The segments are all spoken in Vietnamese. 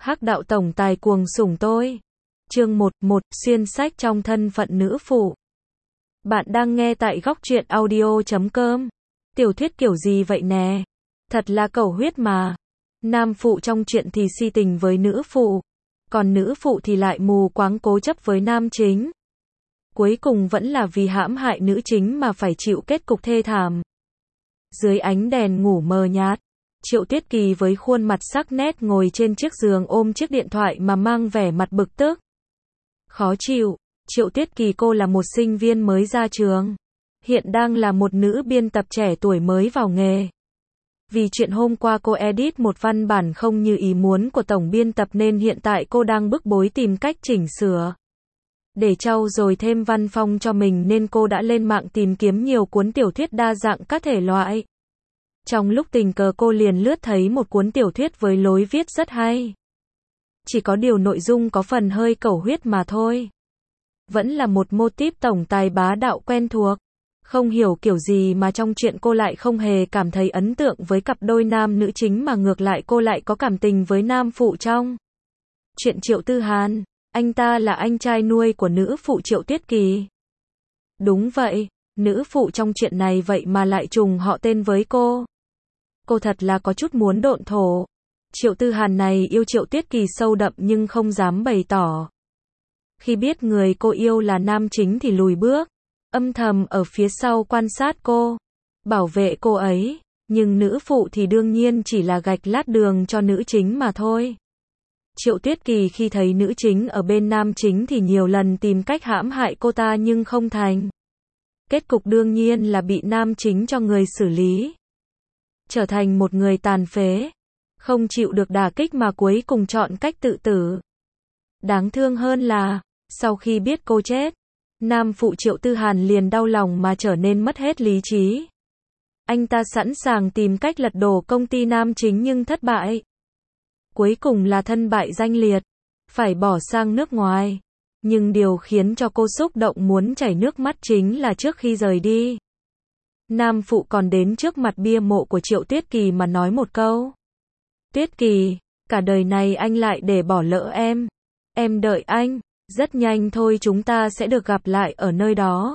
Hắc đạo tổng tài cuồng sủng tôi. Chương 11, xuyên sách trong thân phận nữ phụ. Bạn đang nghe tại góc truyện audio.com. Tiểu thuyết kiểu gì vậy nè? Thật là cầu huyết mà. Nam phụ trong truyện thì si tình với nữ phụ, còn nữ phụ thì lại mù quáng cố chấp với nam chính. Cuối cùng vẫn là vì hãm hại nữ chính mà phải chịu kết cục thê thảm. Dưới ánh đèn ngủ mờ nhạt, Triệu Tuyết Kỳ với khuôn mặt sắc nét ngồi trên chiếc giường ôm chiếc điện thoại mà mang vẻ mặt bực tức. Khó chịu. Triệu Tuyết Kỳ cô là một sinh viên mới ra trường, hiện đang là một nữ biên tập trẻ tuổi mới vào nghề. Vì chuyện hôm qua cô edit một văn bản không như ý muốn của tổng biên tập nên hiện tại cô đang bức bối tìm cách chỉnh sửa. Để trau dồi thêm văn phong cho mình nên cô đã lên mạng tìm kiếm nhiều cuốn tiểu thuyết đa dạng các thể loại. Trong lúc tình cờ cô liền lướt thấy một cuốn tiểu thuyết với lối viết rất hay. Chỉ có điều nội dung có phần hơi cẩu huyết mà thôi. Vẫn là một mô típ tổng tài bá đạo quen thuộc. Không hiểu kiểu gì mà trong chuyện cô lại không hề cảm thấy ấn tượng với cặp đôi nam nữ chính mà ngược lại cô lại có cảm tình với nam phụ trong chuyện Triệu Tư Hàn. Anh ta là anh trai nuôi của nữ phụ Triệu Tuyết Kỳ. Đúng vậy, nữ phụ trong chuyện này vậy mà lại trùng họ tên với cô. Cô thật là có chút muốn độn thổ. Triệu Tư Hàn này yêu Triệu Tuyết Kỳ sâu đậm nhưng không dám bày tỏ. Khi biết người cô yêu là nam chính thì lùi bước, âm thầm ở phía sau quan sát cô, bảo vệ cô ấy, nhưng nữ phụ thì đương nhiên chỉ là gạch lát đường cho nữ chính mà thôi. Triệu Tuyết Kỳ khi thấy nữ chính ở bên nam chính thì nhiều lần tìm cách hãm hại cô ta nhưng không thành. Kết cục đương nhiên là bị nam chính cho người xử lý, trở thành một người tàn phế, không chịu được đả kích mà cuối cùng chọn cách tự tử. Đáng thương hơn là, sau khi biết cô chết, nam phụ Triệu Tư Hàn liền đau lòng mà trở nên mất hết lý trí. Anh ta sẵn sàng tìm cách lật đổ công ty nam chính nhưng thất bại. Cuối cùng là thân bại danh liệt, phải bỏ sang nước ngoài. Nhưng điều khiến cho cô xúc động muốn chảy nước mắt chính là trước khi rời đi, nam phụ còn đến trước mặt bia mộ của Triệu Tuyết Kỳ mà nói một câu. Tuyết Kỳ, cả đời này anh lại để bỏ lỡ em. Em đợi anh, rất nhanh thôi chúng ta sẽ được gặp lại ở nơi đó.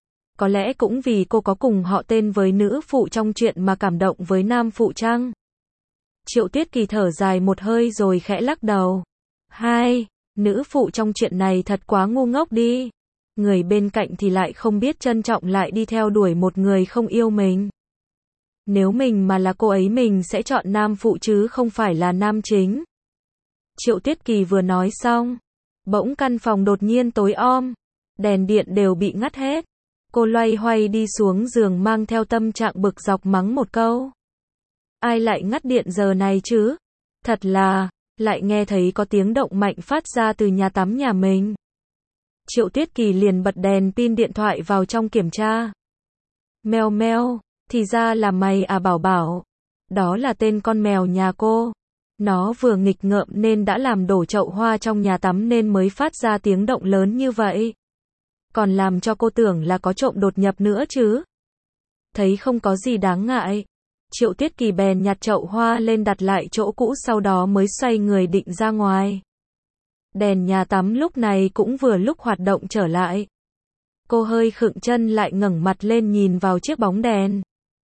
Có lẽ cũng vì cô có cùng họ tên với nữ phụ trong chuyện mà cảm động với nam phụ chăng? Triệu Tuyết Kỳ thở dài một hơi rồi khẽ lắc đầu. Hai, nữ phụ trong chuyện này thật quá ngu ngốc đi. Người bên cạnh thì lại không biết trân trọng lại đi theo đuổi một người không yêu mình. Nếu mình mà là cô ấy mình sẽ chọn nam phụ chứ không phải là nam chính. Triệu Tuyết Kỳ vừa nói xong, bỗng căn phòng đột nhiên tối om, đèn điện đều bị ngắt hết. Cô loay hoay đi xuống giường mang theo tâm trạng bực dọc mắng một câu. Ai lại ngắt điện giờ này chứ? Thật là, lại nghe thấy có tiếng động mạnh phát ra từ nhà tắm nhà mình. Triệu Tuyết Kỳ liền bật đèn pin điện thoại vào trong kiểm tra. Mèo mèo, thì ra là mày à Bảo Bảo. Đó là tên con mèo nhà cô. Nó vừa nghịch ngợm nên đã làm đổ chậu hoa trong nhà tắm nên mới phát ra tiếng động lớn như vậy. Còn làm cho cô tưởng là có trộm đột nhập nữa chứ. Thấy không có gì đáng ngại, Triệu Tuyết Kỳ bèn nhặt chậu hoa lên đặt lại chỗ cũ sau đó mới xoay người định ra ngoài. Đèn nhà tắm lúc này cũng vừa lúc hoạt động trở lại. Cô hơi khựng chân lại ngẩng mặt lên nhìn vào chiếc bóng đèn.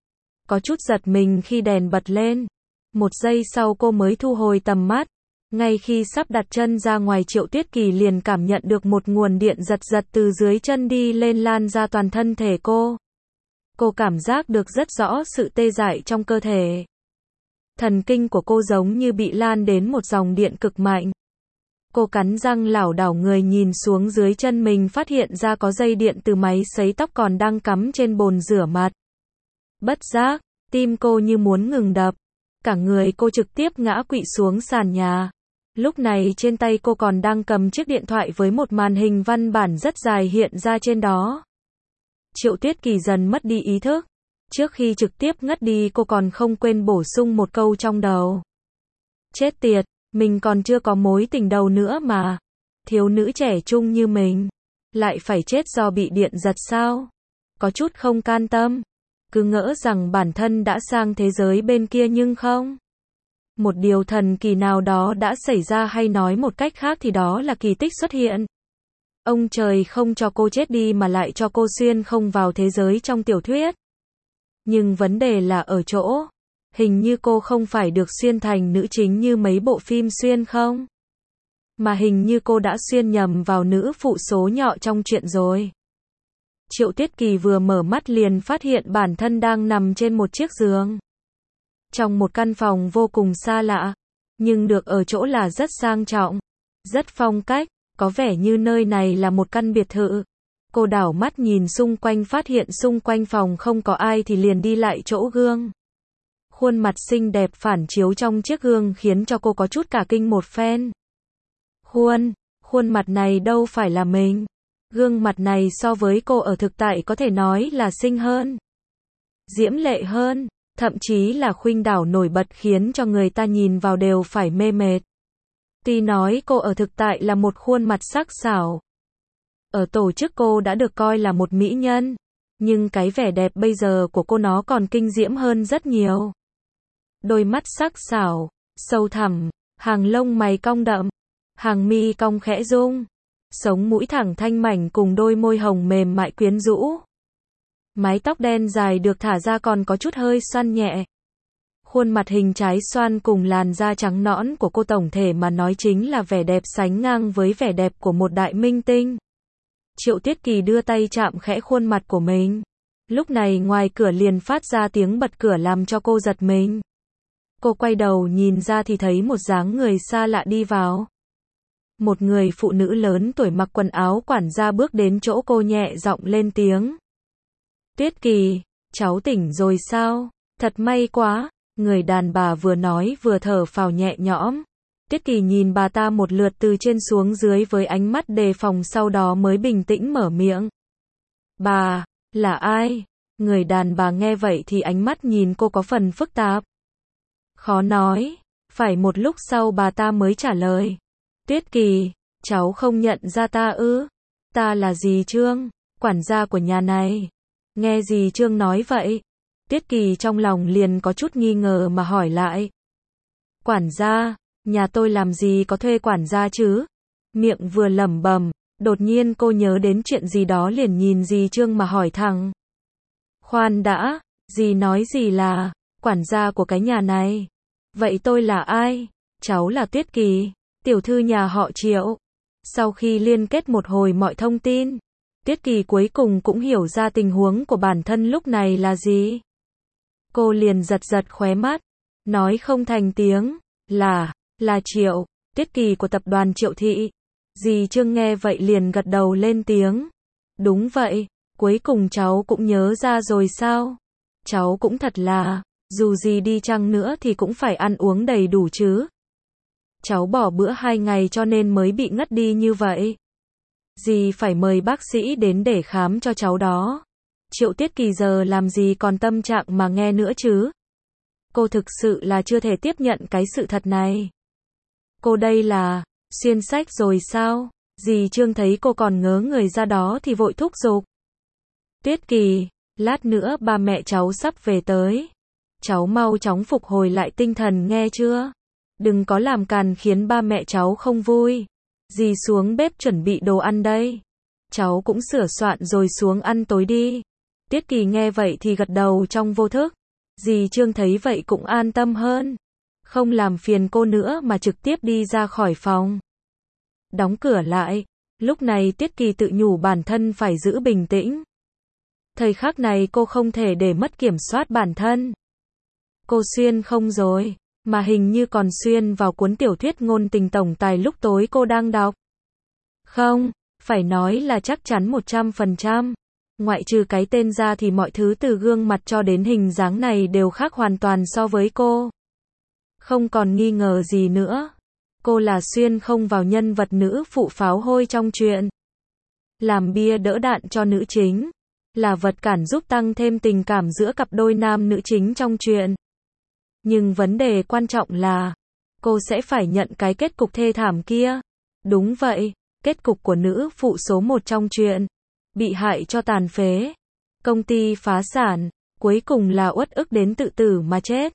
Có chút giật mình khi đèn bật lên. Một giây sau cô mới thu hồi tầm mắt. Ngay khi sắp đặt chân ra ngoài Triệu Tuyết Kỳ liền cảm nhận được một nguồn điện giật giật từ dưới chân đi lên lan ra toàn thân thể cô. Cô cảm giác được rất rõ sự tê dại trong cơ thể. Thần kinh của cô giống như bị lan đến một dòng điện cực mạnh. Cô cắn răng lảo đảo người nhìn xuống dưới chân mình phát hiện ra có dây điện từ máy sấy tóc còn đang cắm trên bồn rửa mặt. Bất giác, tim cô như muốn ngừng đập. Cả người cô trực tiếp ngã quỵ xuống sàn nhà. Lúc này trên tay cô còn đang cầm chiếc điện thoại với một màn hình văn bản rất dài hiện ra trên đó. Triệu Tuyết Kỳ dần mất đi ý thức. Trước khi trực tiếp ngất đi cô còn không quên bổ sung một câu trong đầu. Chết tiệt, mình còn chưa có mối tình đầu nữa mà. Thiếu nữ trẻ trung như mình, lại phải chết do bị điện giật sao? Có chút không can tâm. Cứ ngỡ rằng bản thân đã sang thế giới bên kia nhưng không. Một điều thần kỳ nào đó đã xảy ra, hay nói một cách khác thì đó là kỳ tích xuất hiện. Ông trời không cho cô chết đi mà lại cho cô xuyên không vào thế giới trong tiểu thuyết. Nhưng vấn đề là ở chỗ, hình như cô không phải được xuyên thành nữ chính như mấy bộ phim xuyên không? Mà hình như cô đã xuyên nhầm vào nữ phụ số nhọ trong truyện rồi. Triệu Tuyết Kỳ vừa mở mắt liền phát hiện bản thân đang nằm trên một chiếc giường. Trong một căn phòng vô cùng xa lạ, nhưng được ở chỗ là rất sang trọng, rất phong cách, có vẻ như nơi này là một căn biệt thự. Cô đảo mắt nhìn xung quanh, phát hiện xung quanh phòng không có ai thì liền đi lại chỗ gương. Khuôn mặt xinh đẹp phản chiếu trong chiếc gương khiến cho cô có chút cả kinh một phen. Khuôn mặt này đâu phải là mình. Gương mặt này so với cô ở thực tại có thể nói là xinh hơn, diễm lệ hơn, thậm chí là khuynh đảo nổi bật khiến cho người ta nhìn vào đều phải mê mệt. Tuy nói cô ở thực tại là một khuôn mặt sắc sảo, ở tổ chức cô đã được coi là một mỹ nhân, nhưng cái vẻ đẹp bây giờ của cô nó còn kinh diễm hơn rất nhiều. Đôi mắt sắc sảo, sâu thẳm, hàng lông mày cong đậm, hàng mi cong khẽ rung, sống mũi thẳng thanh mảnh cùng đôi môi hồng mềm mại quyến rũ. Mái tóc đen dài được thả ra còn có chút hơi xoăn nhẹ. Khuôn mặt hình trái xoan cùng làn da trắng nõn của cô tổng thể mà nói chính là vẻ đẹp sánh ngang với vẻ đẹp của một đại minh tinh. Triệu Tuyết Kỳ đưa tay chạm khẽ khuôn mặt của mình. Lúc này ngoài cửa liền phát ra tiếng bật cửa làm cho cô giật mình. Cô quay đầu nhìn ra thì thấy một dáng người xa lạ đi vào. Một người phụ nữ lớn tuổi mặc quần áo quản gia bước đến chỗ cô nhẹ giọng lên tiếng. Tuyết Kỳ, cháu tỉnh rồi sao? Thật may quá. Người đàn bà vừa nói vừa thở phào nhẹ nhõm. Tuyết Kỳ nhìn bà ta một lượt từ trên xuống dưới với ánh mắt đề phòng, sau đó mới bình tĩnh mở miệng. Bà, là ai? Người đàn bà nghe vậy thì ánh mắt nhìn cô có phần phức tạp. Khó nói. Phải một lúc sau bà ta mới trả lời. Tuyết Kỳ, cháu không nhận ra ta ư? Ta là dì Trương, quản gia của nhà này. Nghe dì Trương nói vậy, Tuyết Kỳ trong lòng liền có chút nghi ngờ mà hỏi lại. Quản gia, nhà tôi làm gì có thuê quản gia chứ? Miệng vừa lẩm bẩm, đột nhiên cô nhớ đến chuyện gì đó liền nhìn dì Trương mà hỏi thẳng. Khoan đã, dì nói gì là quản gia của cái nhà này? Vậy tôi là ai? Cháu là Tuyết Kỳ, tiểu thư nhà họ Triệu. Sau khi liên kết một hồi mọi thông tin, Tuyết Kỳ cuối cùng cũng hiểu ra tình huống của bản thân lúc này là gì. Cô liền giật giật khóe mắt, nói không thành tiếng, là Triệu, Tuyết Kỳ của tập đoàn Triệu Thị. Dì Trương nghe vậy liền gật đầu lên tiếng. Đúng vậy, cuối cùng cháu cũng nhớ ra rồi sao? Cháu cũng thật là, dù gì đi chăng nữa thì cũng phải ăn uống đầy đủ chứ. Cháu bỏ bữa 2 ngày cho nên mới bị ngất đi như vậy. Dì phải mời bác sĩ đến để khám cho cháu đó. Triệu Tuyết Kỳ giờ làm gì còn tâm trạng mà nghe nữa chứ? Cô thực sự là chưa thể tiếp nhận cái sự thật này. Cô đây là xuyên sách rồi sao? Dì Trương thấy cô còn ngớ người ra đó thì vội thúc giục. Tuyết Kỳ, lát nữa ba mẹ cháu sắp về tới. Cháu mau chóng phục hồi lại tinh thần nghe chưa? Đừng có làm càn khiến ba mẹ cháu không vui. Dì xuống bếp chuẩn bị đồ ăn đây. Cháu cũng sửa soạn rồi xuống ăn tối đi. Tuyết Kỳ nghe vậy thì gật đầu trong vô thức. Dì Trương thấy vậy cũng an tâm hơn. Không làm phiền cô nữa mà trực tiếp đi ra khỏi phòng. Đóng cửa lại. Lúc này Tuyết Kỳ tự nhủ bản thân phải giữ bình tĩnh. Thời khắc này cô không thể để mất kiểm soát bản thân. Cô xuyên không rồi, mà hình như còn xuyên vào cuốn tiểu thuyết ngôn tình tổng tài lúc tối cô đang đọc. Không, phải nói là chắc chắn 100%. Ngoại trừ cái tên ra thì mọi thứ từ gương mặt cho đến hình dáng này đều khác hoàn toàn so với cô. Không còn nghi ngờ gì nữa. Cô là xuyên không vào nhân vật nữ phụ pháo hôi trong truyện. Làm bia đỡ đạn cho nữ chính. Là vật cản giúp tăng thêm tình cảm giữa cặp đôi nam nữ chính trong truyện. Nhưng vấn đề quan trọng là, cô sẽ phải nhận cái kết cục thê thảm kia. Đúng vậy, kết cục của nữ phụ số 1 trong truyện. Bị hại cho tàn phế. Công ty phá sản, cuối cùng là uất ức đến tự tử mà chết.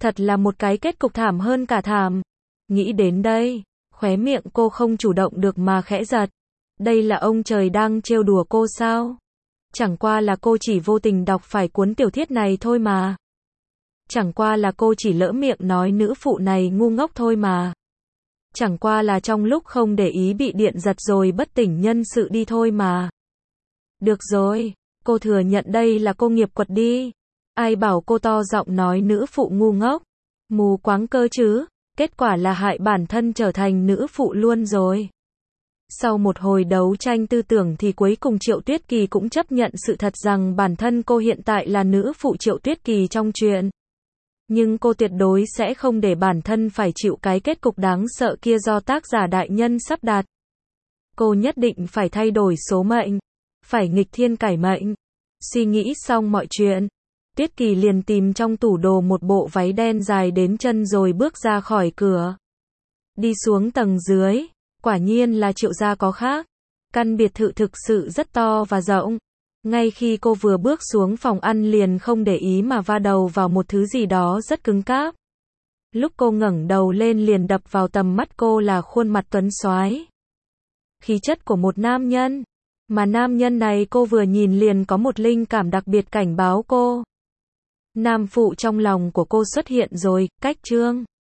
Thật là một cái kết cục thảm hơn cả thảm. Nghĩ đến đây, khóe miệng cô không chủ động được mà khẽ giật. Đây là ông trời đang trêu đùa cô sao? Chẳng qua là cô chỉ vô tình đọc phải cuốn tiểu thuyết này thôi mà. Chẳng qua là cô chỉ lỡ miệng nói nữ phụ này ngu ngốc thôi mà. Chẳng qua là trong lúc không để ý bị điện giật rồi bất tỉnh nhân sự đi thôi mà. Được rồi, cô thừa nhận đây là cô nghiệp quật đi. Ai bảo cô to giọng nói nữ phụ ngu ngốc, mù quáng cơ chứ, kết quả là hại bản thân trở thành nữ phụ luôn rồi. Sau một hồi đấu tranh tư tưởng thì cuối cùng Triệu Tuyết Kỳ cũng chấp nhận sự thật rằng bản thân cô hiện tại là nữ phụ Triệu Tuyết Kỳ trong truyện. Nhưng cô tuyệt đối sẽ không để bản thân phải chịu cái kết cục đáng sợ kia do tác giả đại nhân sắp đặt. Cô nhất định phải thay đổi số mệnh, phải nghịch thiên cải mệnh. Suy nghĩ xong mọi chuyện, Tuyết Kỳ liền tìm trong tủ đồ một bộ váy đen dài đến chân rồi bước ra khỏi cửa. Đi xuống tầng dưới, quả nhiên là Triệu gia có khác. Căn biệt thự thực sự rất to và rộng. Ngay khi cô vừa bước xuống phòng ăn liền không để ý mà va đầu vào một thứ gì đó rất cứng cáp. Lúc cô ngẩng đầu lên liền đập vào tầm mắt cô là khuôn mặt tuấn soái. Khí chất của một nam nhân. Mà nam nhân này cô vừa nhìn liền có một linh cảm đặc biệt cảnh báo cô. Nam phụ trong lòng của cô xuất hiện rồi, cách chương.